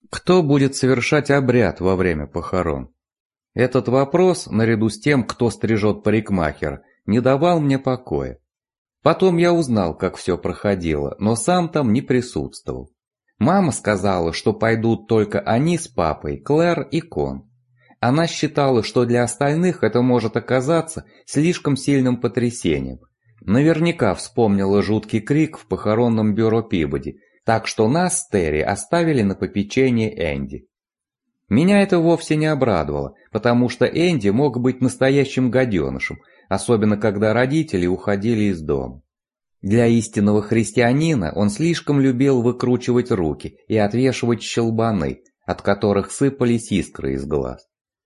Кто будет совершать обряд во время похорон? Этот вопрос, наряду с тем, кто стрижет парикмахера, не давал мне покоя. Потом я узнал, как все проходило, но сам там не присутствовал. Мама сказала, что пойдут только они с папой, Клэр и Кон. Она считала, что для остальных это может оказаться слишком сильным потрясением. Наверняка вспомнила жуткий крик в похоронном бюро Пибоди, так что нас с Терри оставили на попечение Энди. Меня это вовсе не обрадовало, потому что Энди мог быть настоящим гаденышем, особенно когда родители уходили из дома. Для истинного христианина он слишком любил выкручивать руки и отвешивать щелбаны, от которых сыпались искры из глаз.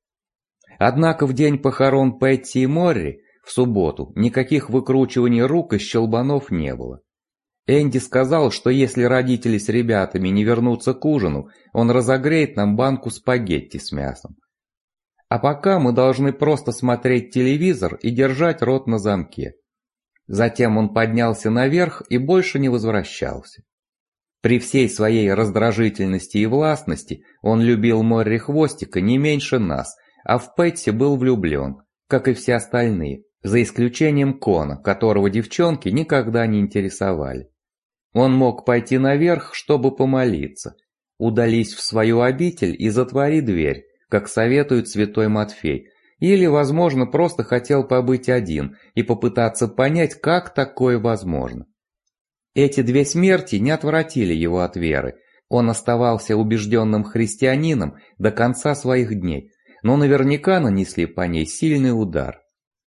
Однако в день похорон Пэтти и Морри, в субботу, никаких выкручиваний рук и щелбанов не было. Энди сказал, что если родители с ребятами не вернутся к ужину, он разогреет нам банку спагетти с мясом. А пока мы должны просто смотреть телевизор и держать рот на замке. Затем он поднялся наверх и больше не возвращался. При всей своей раздражительности и властности он любил Морри Хвостика не меньше нас, а в Пэтти был влюблен, как и все остальные, за исключением Кона, которого девчонки никогда не интересовали. Он мог пойти наверх, чтобы помолиться. Удались в свою обитель и затвори дверь, как советует святой Матфей, или, возможно, просто хотел побыть один и попытаться понять, как такое возможно. Эти две смерти не отвратили его от веры. Он оставался убежденным христианином до конца своих дней, но наверняка нанесли по ней сильный удар.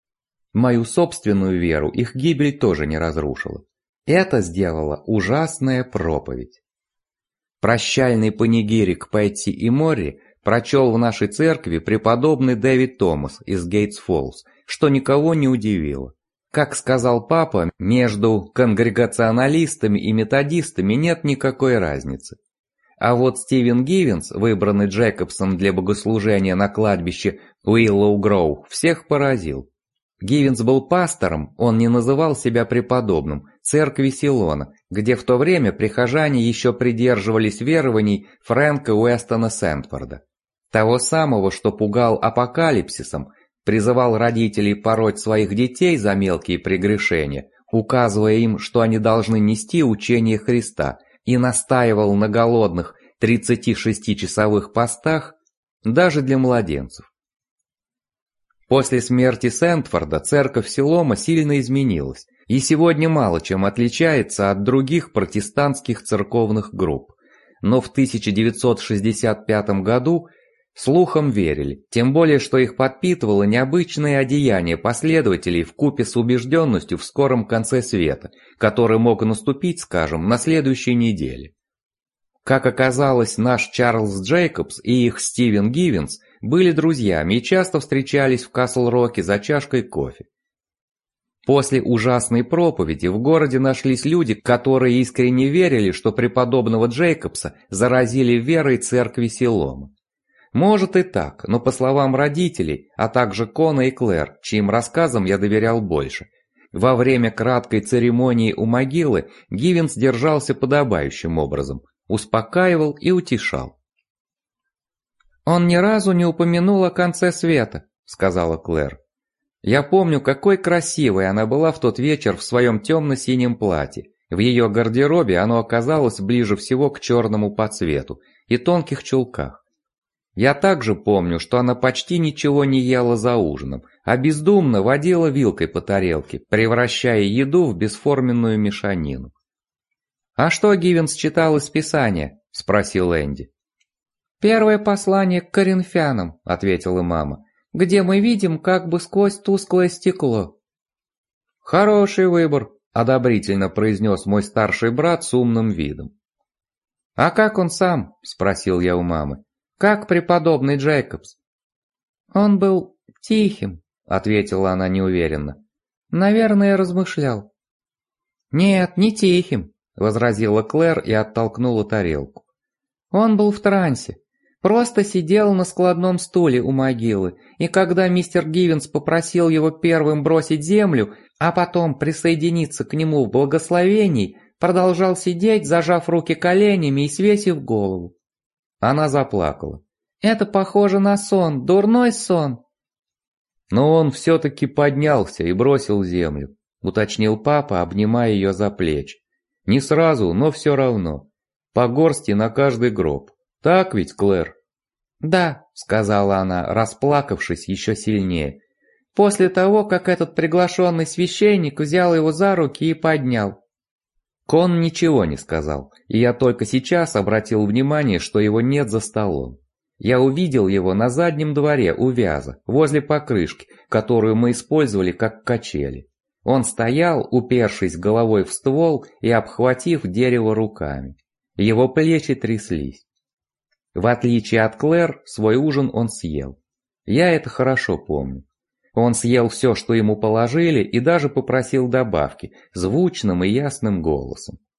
Мою собственную веру их гибель тоже не разрушила. Это сделала ужасная проповедь. Прощальный панигирик Пэтти и Морри прочел в нашей церкви преподобный Дэвид Томас из Гейтс-Фоллс, что никого не удивило. Как сказал папа, между конгрегационалистами и методистами нет никакой разницы. А вот Стивен Гивенс, выбранный Джейкобсом для богослужения на кладбище Уиллоу-Гроув, всех поразил. Гивенс был пастором, он не называл себя преподобным, церкви Силона, где в то время прихожане еще придерживались верований Фрэнка Уэстона Сэндфорда. Того самого, что пугал апокалипсисом, призывал родителей пороть своих детей за мелкие прегрешения, указывая им, что они должны нести учение Христа, и настаивал на голодных 36-часовых постах даже для младенцев. После смерти Сэндфорда церковь Силома сильно изменилась, и сегодня мало чем отличается от других протестантских церковных групп. Но в 1965 году слухам верили, тем более что их подпитывало необычное одеяние последователей вкупе с убежденностью в скором конце света, который мог наступить, скажем, на следующей неделе. Как оказалось, наш Чарльз Джейкобс и их Стивен Гивенс были друзьями и часто встречались в Касл-Роке за чашкой кофе. После ужасной проповеди в городе нашлись люди, которые искренне верили, что преподобного Джейкобса заразили верой церкви Силома. Может и так, но по словам родителей, а также Кона и Клэр, чьим рассказам я доверял больше, во время краткой церемонии у могилы Гивенс держался подобающим образом, успокаивал и утешал. «Он ни разу не упомянул о конце света», — сказала Клэр. Я помню, какой красивой она была в тот вечер в своем темно-синем платье. В ее гардеробе оно оказалось ближе всего к черному по цвету и тонких чулках. Я также помню, что она почти ничего не ела за ужином, а бездумно водила вилкой по тарелке, превращая еду в бесформенную мешанину. «А что Гивенс читал из Писания?» – спросил Энди. «Первое послание к Коринфянам», – ответила мама, – «где мы видим как бы сквозь тусклое стекло». «Хороший выбор», – одобрительно произнес мой старший брат с умным видом. «А как он сам?» – спросил я у мамы. «Как преподобный Джейкобс?» «Он был тихим», — ответила она неуверенно. «Наверное, размышлял». «Нет, не тихим», — возразила Клэр и оттолкнула тарелку. «Он был в трансе. Просто сидел на складном стуле у могилы, и когда мистер Гивенс попросил его первым бросить землю, а потом присоединиться к нему в благословении, продолжал сидеть, зажав руки коленями и свесив голову. Она заплакала. «Это похоже на сон, дурной сон». Но он все-таки поднялся и бросил землю, уточнил папа, обнимая ее за плечи. Не сразу, но все равно. По горсти на каждый гроб. Так ведь, Клэр? «Да», — сказала она, расплакавшись еще сильнее. «После того, как этот приглашенный священник взял его за руки и поднял». Кон ничего не сказал, и я только сейчас обратил внимание, что его нет за столом. Я увидел его на заднем дворе у вяза, возле покрышки, которую мы использовали как качели. Он стоял, упершись головой в ствол и обхватив дерево руками. Его плечи тряслись. В отличие от Клэр, свой ужин он съел. Я это хорошо помню. Он съел все, что ему положили, и даже попросил добавки, звучным и ясным голосом.